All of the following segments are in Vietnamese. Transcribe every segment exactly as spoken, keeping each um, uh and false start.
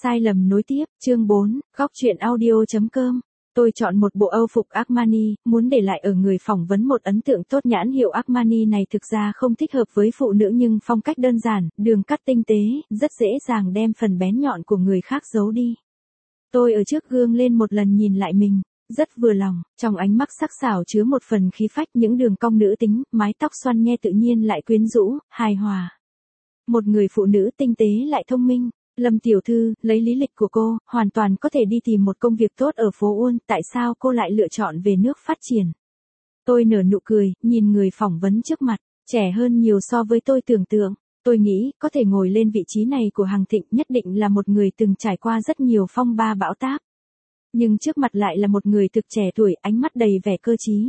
Sai lầm nối tiếp, chương bốn, góc chuyện audio.com. Tôi chọn một bộ Âu phục Armani, muốn để lại ở người phỏng vấn một ấn tượng tốt. Nhãn hiệu Armani này thực ra không thích hợp với phụ nữ nhưng phong cách đơn giản, đường cắt tinh tế, rất dễ dàng đem phần bén nhọn của người khác giấu đi. Tôi ở trước gương lên một lần nhìn lại mình, rất vừa lòng, trong ánh mắt sắc sảo chứa một phần khí phách, những đường cong nữ tính, mái tóc xoăn nhe tự nhiên lại quyến rũ, hài hòa. Một người phụ nữ tinh tế lại thông minh. Lâm tiểu thư, lấy lý lịch của cô, hoàn toàn có thể đi tìm một công việc tốt ở phố Uôn, tại sao cô lại lựa chọn về nước phát triển? Tôi nở nụ cười, nhìn người phỏng vấn trước mặt, trẻ hơn nhiều so với tôi tưởng tượng. Tôi nghĩ, có thể ngồi lên vị trí này của Hằng Thịnh nhất định là một người từng trải qua rất nhiều phong ba bão táp. Nhưng trước mặt lại là một người thực trẻ tuổi, ánh mắt đầy vẻ cơ trí.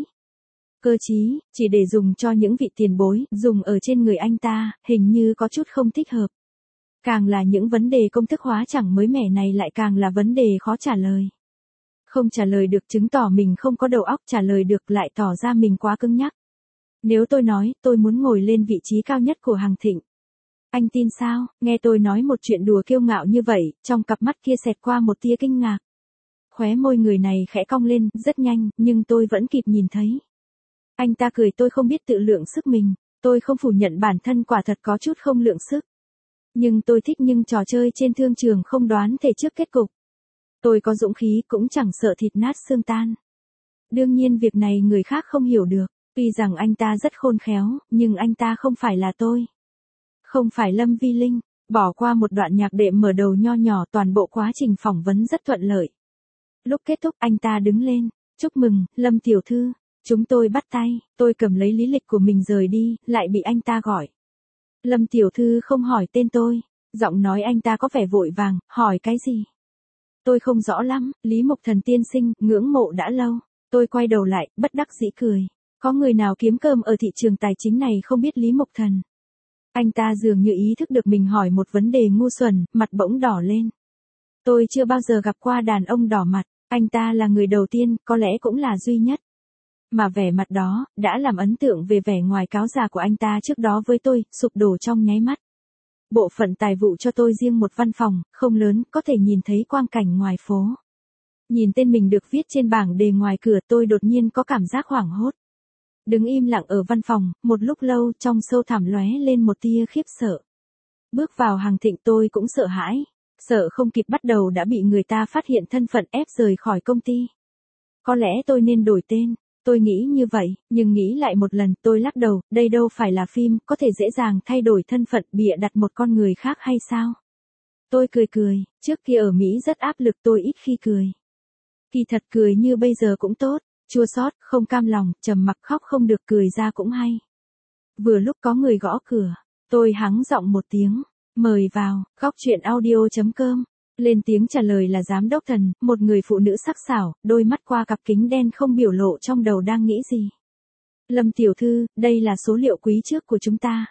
Cơ trí, chỉ để dùng cho những vị tiền bối, dùng ở trên người anh ta, hình như có chút không thích hợp. Càng là những vấn đề công thức hóa chẳng mới mẻ này lại càng là vấn đề khó trả lời. Không trả lời được chứng tỏ mình không có đầu óc, trả lời được lại tỏ ra mình quá cứng nhắc. Nếu tôi nói, tôi muốn ngồi lên vị trí cao nhất của Hằng Thịnh. Anh tin sao? Nghe tôi nói một chuyện đùa kiêu ngạo như vậy, trong cặp mắt kia xẹt qua một tia kinh ngạc. Khóe môi người này khẽ cong lên, rất nhanh, nhưng tôi vẫn kịp nhìn thấy. Anh ta cười, tôi không biết tự lượng sức mình, tôi không phủ nhận bản thân quả thật có chút không lượng sức. Nhưng tôi thích những trò chơi trên thương trường không đoán thể trước kết cục. Tôi có dũng khí cũng chẳng sợ thịt nát xương tan. Đương nhiên việc này người khác không hiểu được, tuy rằng anh ta rất khôn khéo, nhưng anh ta không phải là tôi. Không phải Lâm Vi Linh, bỏ qua một đoạn nhạc đệm mở đầu nho nhỏ, toàn bộ quá trình phỏng vấn rất thuận lợi. Lúc kết thúc anh ta đứng lên, chúc mừng, Lâm tiểu thư, chúng tôi bắt tay, tôi cầm lấy lý lịch của mình rời đi, lại bị anh ta gọi. Lâm tiểu thư không hỏi tên tôi, giọng nói anh ta có vẻ vội vàng, hỏi cái gì? Tôi không rõ lắm, Lý Mộc Thần tiên sinh, ngưỡng mộ đã lâu. Tôi quay đầu lại, bất đắc dĩ cười. Có người nào kiếm cơm ở thị trường tài chính này không biết Lý Mộc Thần? Anh ta dường như ý thức được mình hỏi một vấn đề ngu xuẩn, mặt bỗng đỏ lên. Tôi chưa bao giờ gặp qua đàn ông đỏ mặt, anh ta là người đầu tiên, có lẽ cũng là duy nhất. Mà vẻ mặt đó, đã làm ấn tượng về vẻ ngoài cáo già của anh ta trước đó với tôi, sụp đổ trong nháy mắt. Bộ phận tài vụ cho tôi riêng một văn phòng, không lớn, có thể nhìn thấy quang cảnh ngoài phố. Nhìn tên mình được viết trên bảng đề ngoài cửa, tôi đột nhiên có cảm giác hoảng hốt. Đứng im lặng ở văn phòng, một lúc lâu, trong sâu thẳm lóe lên một tia khiếp sợ. Bước vào Hằng Thịnh tôi cũng sợ hãi, sợ không kịp bắt đầu đã bị người ta phát hiện thân phận, ép rời khỏi công ty. Có lẽ tôi nên đổi tên. Tôi nghĩ như vậy, nhưng nghĩ lại một lần, tôi lắc đầu, đây đâu phải là phim, có thể dễ dàng thay đổi thân phận, bịa đặt một con người khác hay sao? Tôi cười cười, trước kia ở Mỹ rất áp lực, tôi ít khi cười. Kỳ thật cười như bây giờ cũng tốt, chua xót, không cam lòng, trầm mặc, khóc không được, cười ra cũng hay. Vừa lúc có người gõ cửa, tôi hắng giọng một tiếng, mời vào, góc chuyện audio.com. Lên tiếng trả lời là giám đốc Thần, một người phụ nữ sắc sảo, đôi mắt qua cặp kính đen không biểu lộ trong đầu đang nghĩ gì. Lâm tiểu thư, đây là số liệu quý trước của chúng ta.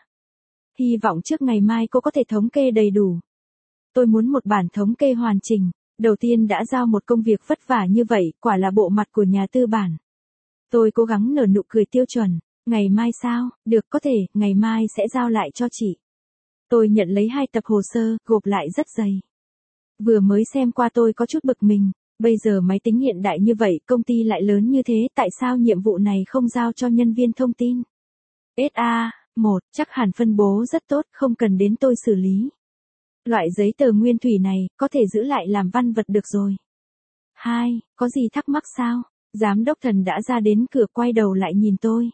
Hy vọng trước ngày mai cô có thể thống kê đầy đủ. Tôi muốn một bản thống kê hoàn chỉnh. Đầu tiên đã giao một công việc vất vả như vậy, quả là bộ mặt của nhà tư bản. Tôi cố gắng nở nụ cười tiêu chuẩn. Ngày mai sao? Được, có thể, ngày mai sẽ giao lại cho chị. Tôi nhận lấy hai tập hồ sơ, gộp lại rất dày. Vừa mới xem qua tôi có chút bực mình, bây giờ máy tính hiện đại như vậy, công ty lại lớn như thế, tại sao nhiệm vụ này không giao cho nhân viên thông tin? ét a, một, chắc hẳn phân bố rất tốt, không cần đến tôi xử lý. Loại giấy tờ nguyên thủy này, có thể giữ lại làm văn vật được rồi. Hai, có gì thắc mắc sao? Giám đốc Thần đã ra đến cửa, quay đầu lại nhìn tôi.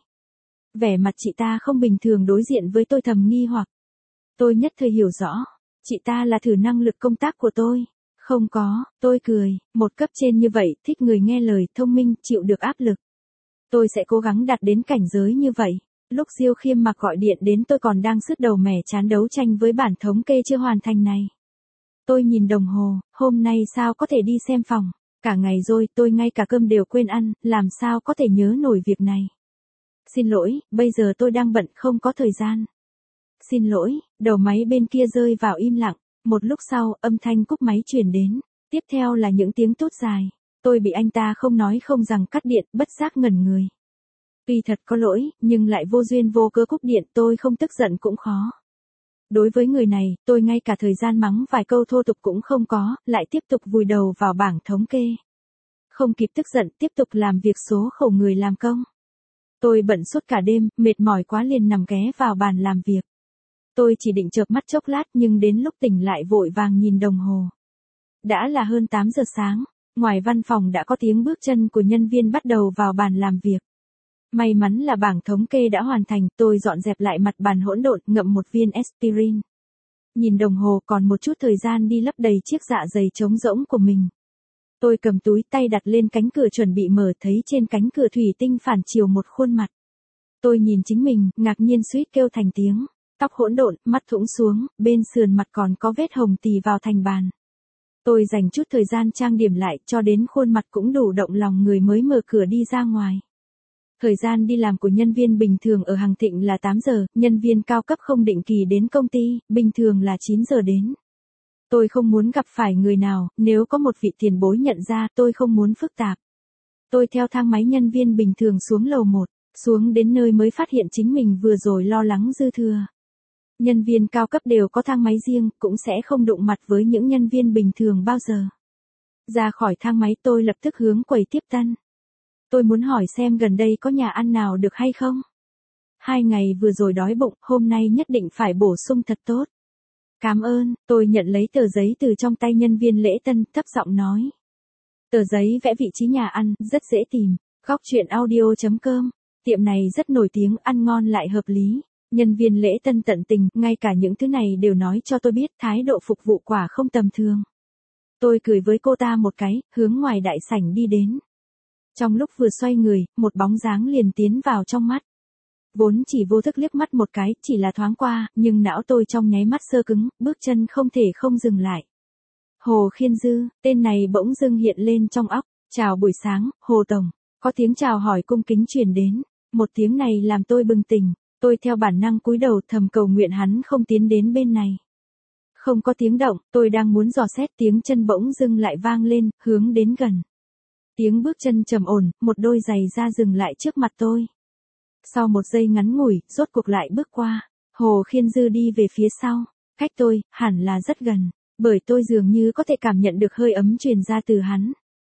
Vẻ mặt chị ta không bình thường, đối diện với tôi thầm nghi hoặc. Tôi nhất thời hiểu rõ. Chị ta là thử năng lực công tác của tôi. Không có, tôi cười, một cấp trên như vậy, thích người nghe lời, thông minh, chịu được áp lực. Tôi sẽ cố gắng đạt đến cảnh giới như vậy. Lúc Diêu Khiêm Mặc gọi điện đến tôi còn đang sứt đầu mẻ chán đấu tranh với bản thống kê chưa hoàn thành này. Tôi nhìn đồng hồ, hôm nay sao có thể đi xem phòng. Cả ngày rồi, tôi ngay cả cơm đều quên ăn, làm sao có thể nhớ nổi việc này. Xin lỗi, bây giờ tôi đang bận, không có thời gian. Xin lỗi, đầu máy bên kia rơi vào im lặng. Một lúc sau, âm thanh cúp máy truyền đến. Tiếp theo là những tiếng tút dài. Tôi bị anh ta không nói không rằng cắt điện, bất giác ngẩn người. Tuy thật có lỗi, nhưng lại vô duyên vô cớ cúp điện, tôi không tức giận cũng khó. Đối với người này, tôi ngay cả thời gian mắng vài câu thô tục cũng không có, lại tiếp tục vùi đầu vào bảng thống kê. Không kịp tức giận, tiếp tục làm việc số khổ người làm công. Tôi bận suốt cả đêm, mệt mỏi quá liền nằm ghé vào bàn làm việc. Tôi chỉ định chợp mắt chốc lát nhưng đến lúc tỉnh lại vội vàng nhìn đồng hồ. Đã là hơn tám giờ sáng, ngoài văn phòng đã có tiếng bước chân của nhân viên bắt đầu vào bàn làm việc. May mắn là bảng thống kê đã hoàn thành, tôi dọn dẹp lại mặt bàn hỗn độn, ngậm một viên aspirin. Nhìn đồng hồ còn một chút thời gian đi lấp đầy chiếc dạ dày trống rỗng của mình. Tôi cầm túi, tay đặt lên cánh cửa chuẩn bị mở, thấy trên cánh cửa thủy tinh phản chiếu một khuôn mặt. Tôi nhìn chính mình, ngạc nhiên suýt kêu thành tiếng. Tóc hỗn độn, mắt thũng xuống, bên sườn mặt còn có vết hồng tì vào thành bàn. Tôi dành chút thời gian trang điểm lại, cho đến khuôn mặt cũng đủ động lòng người mới mở cửa đi ra ngoài. Thời gian đi làm của nhân viên bình thường ở Hằng Thịnh là tám giờ, nhân viên cao cấp không định kỳ đến công ty, bình thường là chín giờ đến. Tôi không muốn gặp phải người nào, nếu có một vị tiền bối nhận ra, tôi không muốn phức tạp. Tôi theo thang máy nhân viên bình thường xuống lầu một, xuống đến nơi mới phát hiện chính mình vừa rồi lo lắng dư thừa. Nhân viên cao cấp đều có thang máy riêng, cũng sẽ không đụng mặt với những nhân viên bình thường bao giờ. Ra khỏi thang máy tôi lập tức hướng quầy tiếp tân. Tôi muốn hỏi xem gần đây có nhà ăn nào được hay không? Hai ngày vừa rồi đói bụng, hôm nay nhất định phải bổ sung thật tốt. Cảm ơn, tôi nhận lấy tờ giấy từ trong tay nhân viên lễ tân, thấp giọng nói. Tờ giấy vẽ vị trí nhà ăn, rất dễ tìm, góc chuyện audio chấm com. Tiệm này rất nổi tiếng, ăn ngon lại hợp lý. Nhân viên lễ tân tận tình, ngay cả những thứ này đều nói cho tôi biết, thái độ phục vụ quả không tầm thường. Tôi cười với cô ta một cái, hướng ngoài đại sảnh đi đến. Trong lúc vừa xoay người, một bóng dáng liền tiến vào trong mắt. Vốn chỉ vô thức liếc mắt một cái, chỉ là thoáng qua, nhưng não tôi trong nháy mắt sơ cứng, bước chân không thể không dừng lại. Hồ Khiên Dư, tên này bỗng dưng hiện lên trong óc. Chào buổi sáng, Hồ Tổng. Có tiếng chào hỏi cung kính truyền đến. Một tiếng này làm tôi bừng tỉnh. Tôi theo bản năng cúi đầu thầm cầu nguyện hắn không tiến đến bên này. Không có tiếng động, tôi đang muốn dò xét, tiếng chân bỗng dưng lại vang lên, hướng đến gần. Tiếng bước chân trầm ổn, một đôi giày da dừng lại trước mặt tôi. Sau một giây ngắn ngủi, rốt cuộc lại bước qua. Hồ Khiên Dư đi về phía sau. Cách tôi, hẳn là rất gần. Bởi tôi dường như có thể cảm nhận được hơi ấm truyền ra từ hắn.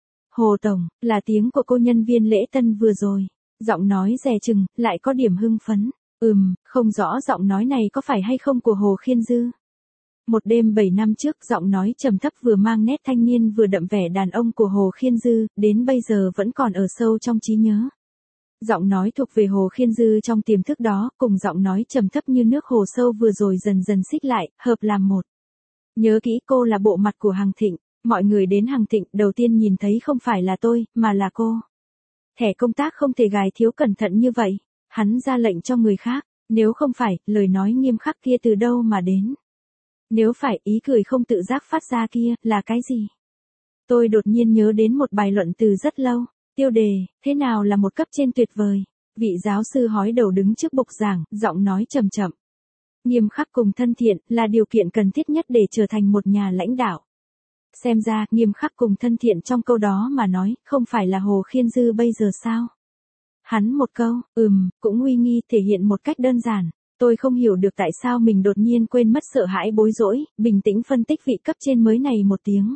Hồ Tổng, là tiếng của cô nhân viên lễ tân vừa rồi. Giọng nói dè chừng, lại có điểm hưng phấn. Ừm, không rõ giọng nói này có phải hay không của Hồ Khiên Dư. Một đêm bảy năm trước, giọng nói trầm thấp vừa mang nét thanh niên vừa đậm vẻ đàn ông của Hồ Khiên Dư, đến bây giờ vẫn còn ở sâu trong trí nhớ. Giọng nói thuộc về Hồ Khiên Dư trong tiềm thức đó, cùng giọng nói trầm thấp như nước hồ sâu vừa rồi dần dần xích lại, hợp làm một. Nhớ kỹ, cô là bộ mặt của Hằng Thịnh, mọi người đến Hằng Thịnh đầu tiên nhìn thấy không phải là tôi, mà là cô. Thẻ công tác không thể gài thiếu cẩn thận như vậy. Hắn ra lệnh cho người khác, nếu không phải, lời nói nghiêm khắc kia từ đâu mà đến. Nếu phải, ý cười không tự giác phát ra kia, là cái gì? Tôi đột nhiên nhớ đến một bài luận từ rất lâu, tiêu đề, thế nào là một cấp trên tuyệt vời? Vị giáo sư hói đầu đứng trước bục giảng, giọng nói chậm chậm. Nghiêm khắc cùng thân thiện, là điều kiện cần thiết nhất để trở thành một nhà lãnh đạo. Xem ra, nghiêm khắc cùng thân thiện trong câu đó mà nói, không phải là Hồ Khiên Dư bây giờ sao? Hắn một câu, ừm, cũng uy nghi thể hiện một cách đơn giản. Tôi không hiểu được tại sao mình đột nhiên quên mất sợ hãi bối rối, bình tĩnh phân tích vị cấp trên mới này một tiếng.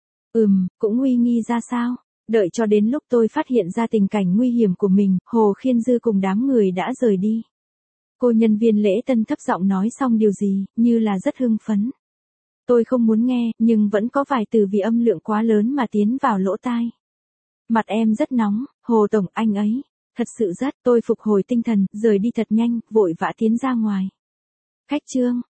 Ừm, cũng uy nghi ra sao? Đợi cho đến lúc tôi phát hiện ra tình cảnh nguy hiểm của mình, Hồ Khiên Dư cùng đám người đã rời đi. Cô nhân viên lễ tân thấp giọng nói xong điều gì, như là rất hưng phấn. Tôi không muốn nghe, nhưng vẫn có vài từ vì âm lượng quá lớn mà tiến vào lỗ tai. Mặt em rất nóng, Hồ Tổng, anh ấy. Thật sự rất, tôi phục hồi tinh thần, rời đi thật nhanh, vội vã tiến ra ngoài. Khách trương,